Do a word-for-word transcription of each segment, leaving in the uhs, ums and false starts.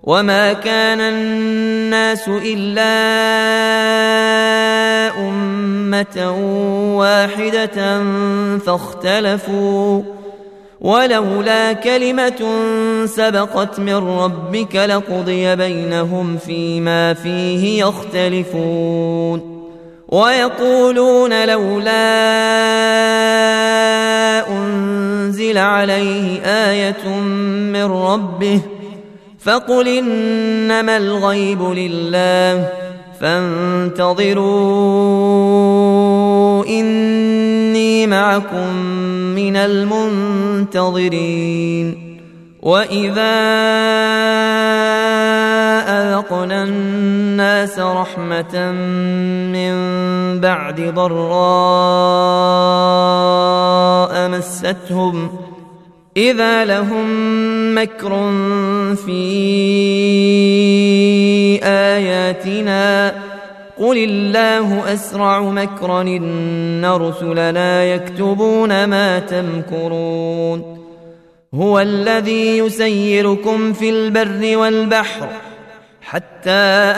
وما كان الناس إلا أمة واحدة فاختلفوا ولولا كلمة سبقت من ربك لقضي بينهم فيما فيه يختلفون ويقولون لولا أنزل عليه آية من ربه فقل إنما الغيب لله فانتظروا إني معكم من المنتظرين وإذا أذقنا الناس رحمة من بعد ضراء مستهم إذا لهم مكر في آياتنا قل الله أسرع مكرا إن رسلنا يكتبون ما تمكرون هو الذي يسيركم في البر والبحر حتى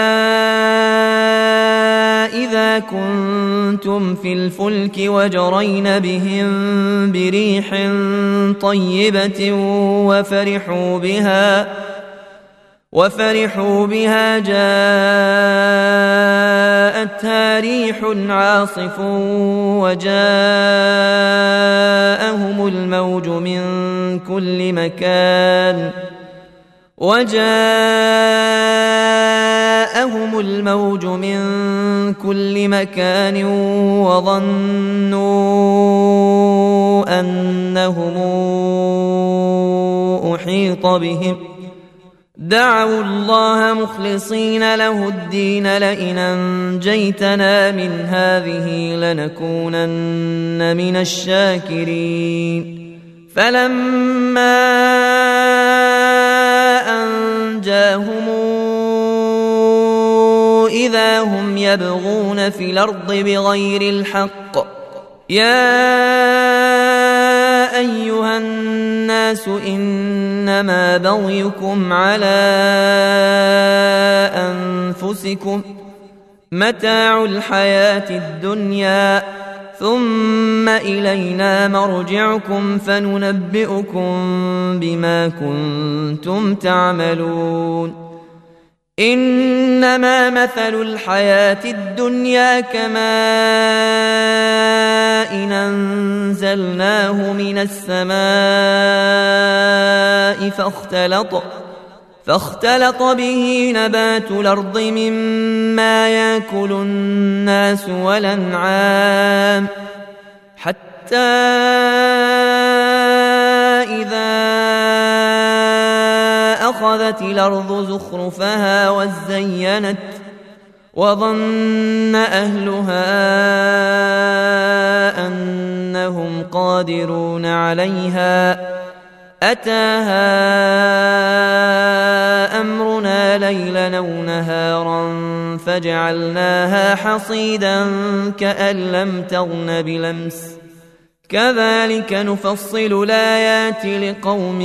إذا كنتم في الفلك وجرين بهم بريح طيبة وفرحوا بها وفرحوا بها جاءتها ريح عاصف وجاءهم الموج من كل مكان وجاءهم الموج من كل مكان وظنوا أنهم أحيط بهم دعوا الله مخلصين له الدين لئن أنجيتنا من هذه لنكونن من الشاكرين فلما أنجاهم إذا هم يبغون في الأرض بغير الحق يا أيها الناس إنما بغيكم على أنفسكم متاع الحياة الدنيا ثم إلينا مرجعكم فننبئكم بما كنتم تعملون إنما مثل الحياة الدنيا كماء أنزلناه من السماء فاختلط فاختلط به نبات الأرض مما يأكل الناس والأنعام حتى إذا أخذت الأرض زخرفها وزينت وظن أهلها أنهم قادرون عليها أتاها أمرنا ليلا أو نهارا فجعلناها حصيدا كأن لم تغن بلمس كذلك نفصل الآيات لقوم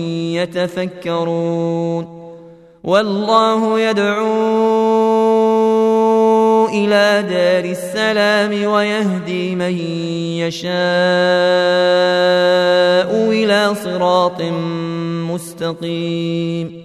يتفكرون والله يدعو إلى دار السلام ويهدي من يشاء إلى صراط مستقيم